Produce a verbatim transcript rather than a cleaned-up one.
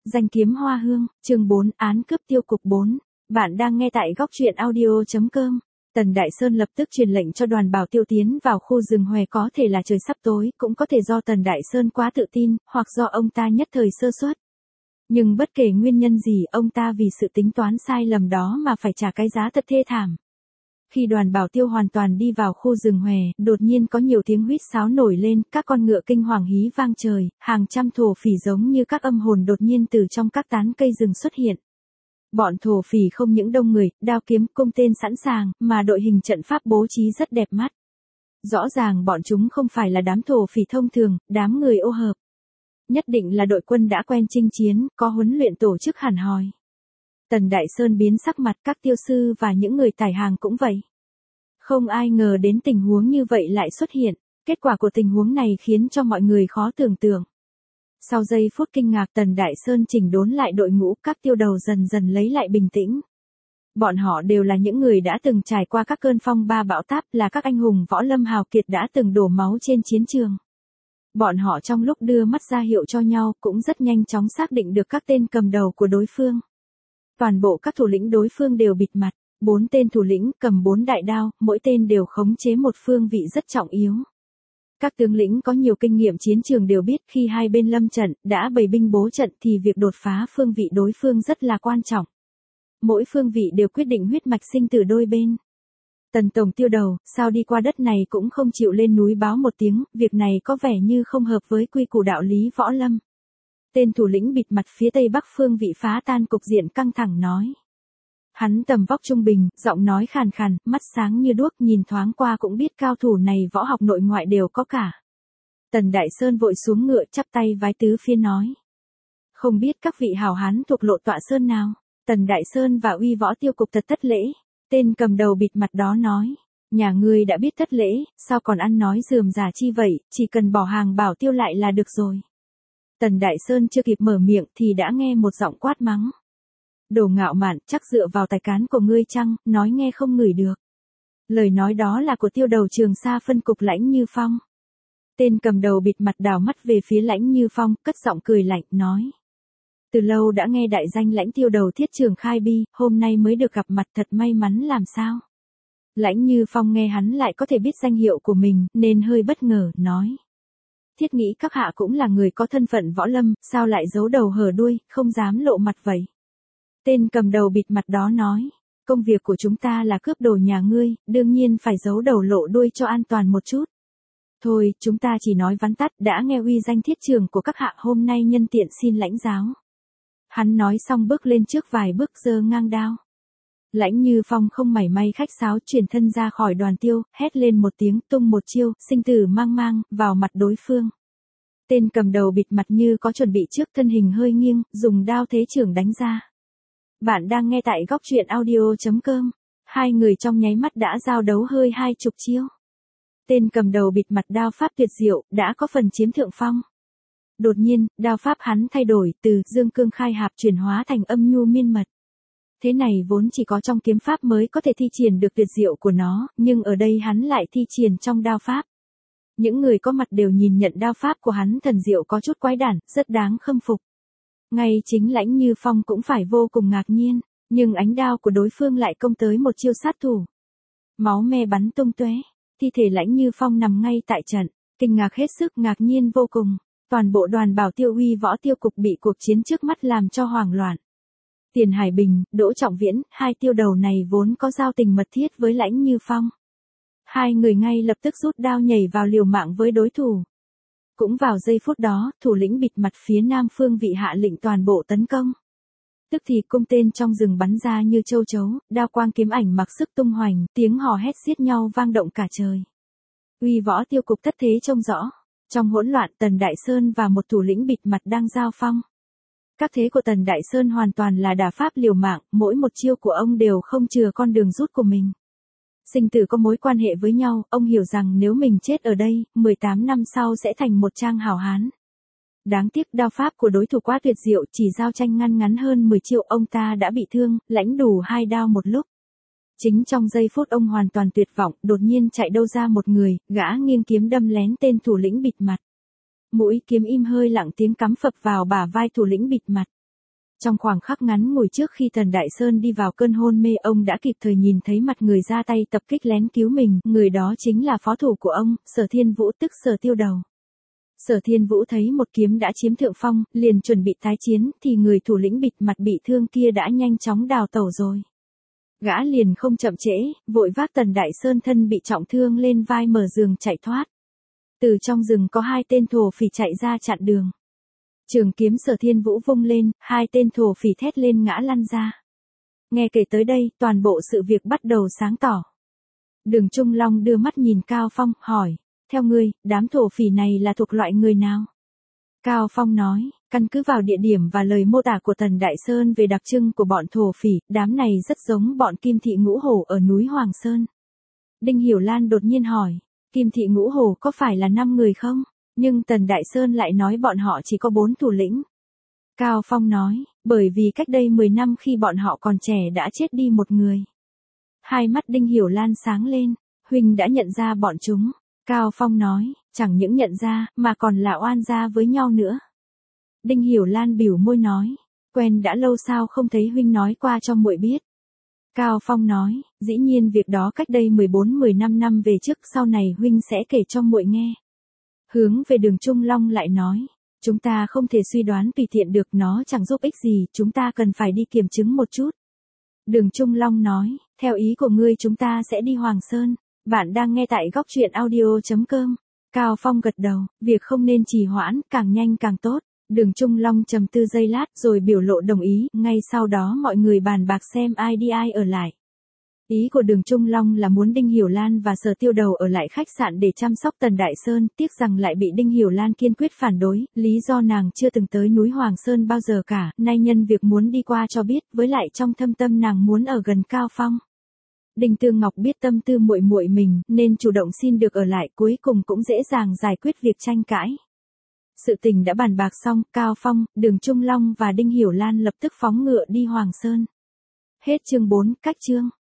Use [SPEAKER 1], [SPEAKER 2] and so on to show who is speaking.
[SPEAKER 1] Danh kiếm hoa hương, chương bốn, án cướp tiêu cục bốn. Bạn đang nghe tại góc truyện audio chấm com. Tần Đại Sơn lập tức truyền lệnh cho đoàn bảo tiêu tiến vào khu rừng hoè, có thể là trời sắp tối, cũng có thể do Tần Đại Sơn quá tự tin, hoặc do ông ta nhất thời sơ suất. Nhưng bất kể nguyên nhân gì, ông ta vì sự tính toán sai lầm đó mà phải trả cái giá thật thê thảm. Khi đoàn bảo tiêu hoàn toàn đi vào khu rừng hoè, đột nhiên có nhiều tiếng huýt sáo nổi lên, các con ngựa kinh hoàng hí vang trời, hàng trăm thổ phỉ giống như các âm hồn đột nhiên từ trong các tán cây rừng xuất hiện. Bọn thổ phỉ không những đông người, đao kiếm, cung tên sẵn sàng, mà đội hình trận pháp bố trí rất đẹp mắt. Rõ ràng bọn chúng không phải là đám thổ phỉ thông thường, đám người ô hợp. Nhất định là đội quân đã quen chinh chiến, có huấn luyện tổ chức hẳn hoi. Tần Đại Sơn biến sắc mặt, các tiêu sư và những người tải hàng cũng vậy. Không ai ngờ đến tình huống như vậy lại xuất hiện, kết quả của tình huống này khiến cho mọi người khó tưởng tượng. Sau giây phút kinh ngạc, Tần Đại Sơn chỉnh đốn lại đội ngũ, các tiêu đầu dần dần lấy lại bình tĩnh. Bọn họ đều là những người đã từng trải qua các cơn phong ba bão táp, là các anh hùng võ lâm hào kiệt đã từng đổ máu trên chiến trường. Bọn họ trong lúc đưa mắt ra hiệu cho nhau cũng rất nhanh chóng xác định được các tên cầm đầu của đối phương. Toàn bộ các thủ lĩnh đối phương đều bịt mặt, bốn tên thủ lĩnh cầm bốn đại đao, mỗi tên đều khống chế một phương vị rất trọng yếu. Các tướng lĩnh có nhiều kinh nghiệm chiến trường đều biết khi hai bên lâm trận, đã bày binh bố trận thì việc đột phá phương vị đối phương rất là quan trọng. Mỗi phương vị đều quyết định huyết mạch sinh tử đôi bên. Tần tổng tiêu đầu, sao đi qua đất này cũng không chịu lên núi báo một tiếng, việc này có vẻ như không hợp với quy củ đạo lý võ lâm. Tên thủ lĩnh bịt mặt phía tây bắc phương vị phá tan cục diện căng thẳng nói. Hắn tầm vóc trung bình, giọng nói khàn khàn, mắt sáng như đuốc, nhìn thoáng qua cũng biết cao thủ này võ học nội ngoại đều có cả. Tần Đại Sơn vội xuống ngựa chắp tay vái tứ phía nói. Không biết các vị hảo hán thuộc lộ tọa sơn nào? Tần Đại Sơn và uy võ tiêu cục thật thất lễ. Tên cầm đầu bịt mặt đó nói. Nhà ngươi đã biết thất lễ, sao còn ăn nói rườm rà chi vậy, chỉ cần bỏ hàng bảo tiêu lại là được rồi. Tần Đại Sơn chưa kịp mở miệng thì đã nghe một giọng quát mắng. Đồ ngạo mạn, chắc dựa vào tài cán của ngươi chăng, nói nghe không ngửi được. Lời nói đó là của tiêu đầu Trường Sa phân cục Lãnh Như Phong. Tên cầm đầu bịt mặt đảo mắt về phía Lãnh Như Phong, cất giọng cười lạnh, nói. Từ lâu đã nghe đại danh Lãnh tiêu đầu thiết trường khai bi, hôm nay mới được gặp mặt, thật may mắn làm sao. Lãnh Như Phong nghe hắn lại có thể biết danh hiệu của mình, nên hơi bất ngờ, nói. Thiết nghĩ các hạ cũng là người có thân phận võ lâm, sao lại giấu đầu hở đuôi, không dám lộ mặt vậy. Tên cầm đầu bịt mặt đó nói, công việc của chúng ta là cướp đồ nhà ngươi, đương nhiên phải giấu đầu lộ đuôi cho an toàn một chút. Thôi, chúng ta chỉ nói vắn tắt, đã nghe uy danh thiết trường của các hạ, hôm nay nhân tiện xin lãnh giáo. Hắn nói xong bước lên trước vài bước giơ ngang đao. Lãnh Như Phong không mảy may khách sáo, chuyển thân ra khỏi đoàn tiêu, hét lên một tiếng, tung một chiêu, sinh tử mang mang, vào mặt đối phương. Tên cầm đầu bịt mặt như có chuẩn bị trước, thân hình hơi nghiêng, dùng đao thế trưởng đánh ra. Bạn đang nghe tại góc truyện audio chấm com. Hai người trong nháy mắt đã giao đấu hơi hai chục chiêu. Tên cầm đầu bịt mặt đao pháp tuyệt diệu, đã có phần chiếm thượng phong. Đột nhiên, đao pháp hắn thay đổi, từ dương cương khai hạp chuyển hóa thành âm nhu miên mật. Thế này vốn chỉ có trong kiếm pháp mới có thể thi triển được tuyệt diệu của nó, nhưng ở đây hắn lại thi triển trong đao pháp. Những người có mặt đều nhìn nhận đao pháp của hắn thần diệu có chút quái đản, rất đáng khâm phục. Ngay chính Lãnh Như Phong cũng phải vô cùng ngạc nhiên, nhưng ánh đao của đối phương lại công tới một chiêu sát thủ. Máu me bắn tung tóe, thi thể Lãnh Như Phong nằm ngay tại trận, kinh ngạc hết sức, ngạc nhiên vô cùng. Toàn bộ đoàn bảo tiêu uy võ tiêu cục bị cuộc chiến trước mắt làm cho hoảng loạn. Tiền Hải Bình, Đỗ Trọng Viễn, hai tiêu đầu này vốn có giao tình mật thiết với Lãnh Như Phong. Hai người ngay lập tức rút đao nhảy vào liều mạng với đối thủ. Cũng vào giây phút đó, thủ lĩnh bịt mặt phía nam phương vị hạ lệnh toàn bộ tấn công. Tức thì cung tên trong rừng bắn ra như châu chấu, đao quang kiếm ảnh mặc sức tung hoành, tiếng hò hét xiết nhau vang động cả trời. Uy võ tiêu cục thất thế trông rõ. Trong hỗn loạn, Tần Đại Sơn và một thủ lĩnh bịt mặt đang giao phong. Các thế của Tần Đại Sơn hoàn toàn là đả pháp liều mạng, mỗi một chiêu của ông đều không chừa con đường rút của mình. Sinh tử có mối quan hệ với nhau, ông hiểu rằng nếu mình chết ở đây, mười tám năm sau sẽ thành một trang hảo hán. Đáng tiếc đao pháp của đối thủ quá tuyệt diệu, chỉ giao tranh ngăn ngắn hơn mười chiêu ông ta đã bị thương, lãnh đủ hai đao một lúc. Chính trong giây phút ông hoàn toàn tuyệt vọng, đột nhiên chạy đâu ra một người, gã nghiêng kiếm đâm lén tên thủ lĩnh bịt mặt. Mũi kiếm im hơi lặng tiếng cắm phập vào bả vai thủ lĩnh bịt mặt. Trong khoảng khắc ngắn ngủi trước khi Tần Đại Sơn đi vào cơn hôn mê, ông đã kịp thời nhìn thấy mặt người ra tay tập kích lén cứu mình, người đó chính là phó thủ của ông, Sở Thiên Vũ tức Sở Tiêu Đầu. Sở Thiên Vũ thấy một kiếm đã chiếm thượng phong, liền chuẩn bị tái chiến, thì người thủ lĩnh bịt mặt bị thương kia đã nhanh chóng đào tẩu rồi. Gã liền không chậm trễ, vội vác Tần Đại Sơn thân bị trọng thương lên vai mở giường chạy thoát. Từ trong rừng có hai tên thổ phỉ chạy ra chặn đường. Trường kiếm Sở Thiên Vũ vung lên, hai tên thổ phỉ thét lên ngã lăn ra. Nghe kể tới đây, toàn bộ sự việc bắt đầu sáng tỏ. Đường Trung Long đưa mắt nhìn Cao Phong, hỏi, theo ngươi, đám thổ phỉ này là thuộc loại người nào? Cao Phong nói, căn cứ vào địa điểm và lời mô tả của Tần Đại Sơn về đặc trưng của bọn thổ phỉ, đám này rất giống bọn Kim Thị Ngũ Hổ ở núi Hoàng Sơn. Đinh Hiểu Lan đột nhiên hỏi, Kim Thị Ngũ Hổ có phải là năm người không? Nhưng Tần Đại Sơn lại nói bọn họ chỉ có bốn thủ lĩnh. Cao Phong nói, bởi vì cách đây mười năm khi bọn họ còn trẻ đã chết đi một người. Hai mắt Đinh Hiểu Lan sáng lên, huynh đã nhận ra bọn chúng. Cao Phong nói, chẳng những nhận ra, mà còn là oan gia với nhau nữa. Đinh Hiểu Lan bĩu môi nói, quen đã lâu sao không thấy huynh nói qua cho muội biết. Cao Phong nói, dĩ nhiên việc đó cách đây mười bốn mười lăm năm về trước, sau này huynh sẽ kể cho muội nghe. Hướng về Đường Trung Long lại nói, chúng ta không thể suy đoán tùy tiện được, nó chẳng giúp ích gì, chúng ta cần phải đi kiểm chứng một chút. Đường Trung Long nói, theo ý của ngươi chúng ta sẽ đi Hoàng Sơn. Bạn đang nghe tại góc truyện audio chấm com. Cao Phong gật đầu, việc không nên trì hoãn, càng nhanh càng tốt. Đường Trung Long trầm tư giây lát rồi biểu lộ đồng ý, ngay sau đó mọi người bàn bạc xem ai đi ai ở lại. Ý của Đường Trung Long là muốn Đinh Hiểu Lan và Sở Tiêu Đầu ở lại khách sạn để chăm sóc Tần Đại Sơn, tiếc rằng lại bị Đinh Hiểu Lan kiên quyết phản đối, lý do nàng chưa từng tới núi Hoàng Sơn bao giờ cả, nay nhân việc muốn đi qua cho biết, với lại trong thâm tâm nàng muốn ở gần Cao Phong. Đinh Tư Ngọc biết tâm tư muội muội mình, nên chủ động xin được ở lại, cuối cùng cũng dễ dàng giải quyết việc tranh cãi. Sự tình đã bàn bạc xong, Cao Phong, Đường Trung Long và Đinh Hiểu Lan lập tức phóng ngựa đi Hoàng Sơn. Hết chương bốn, cách chương.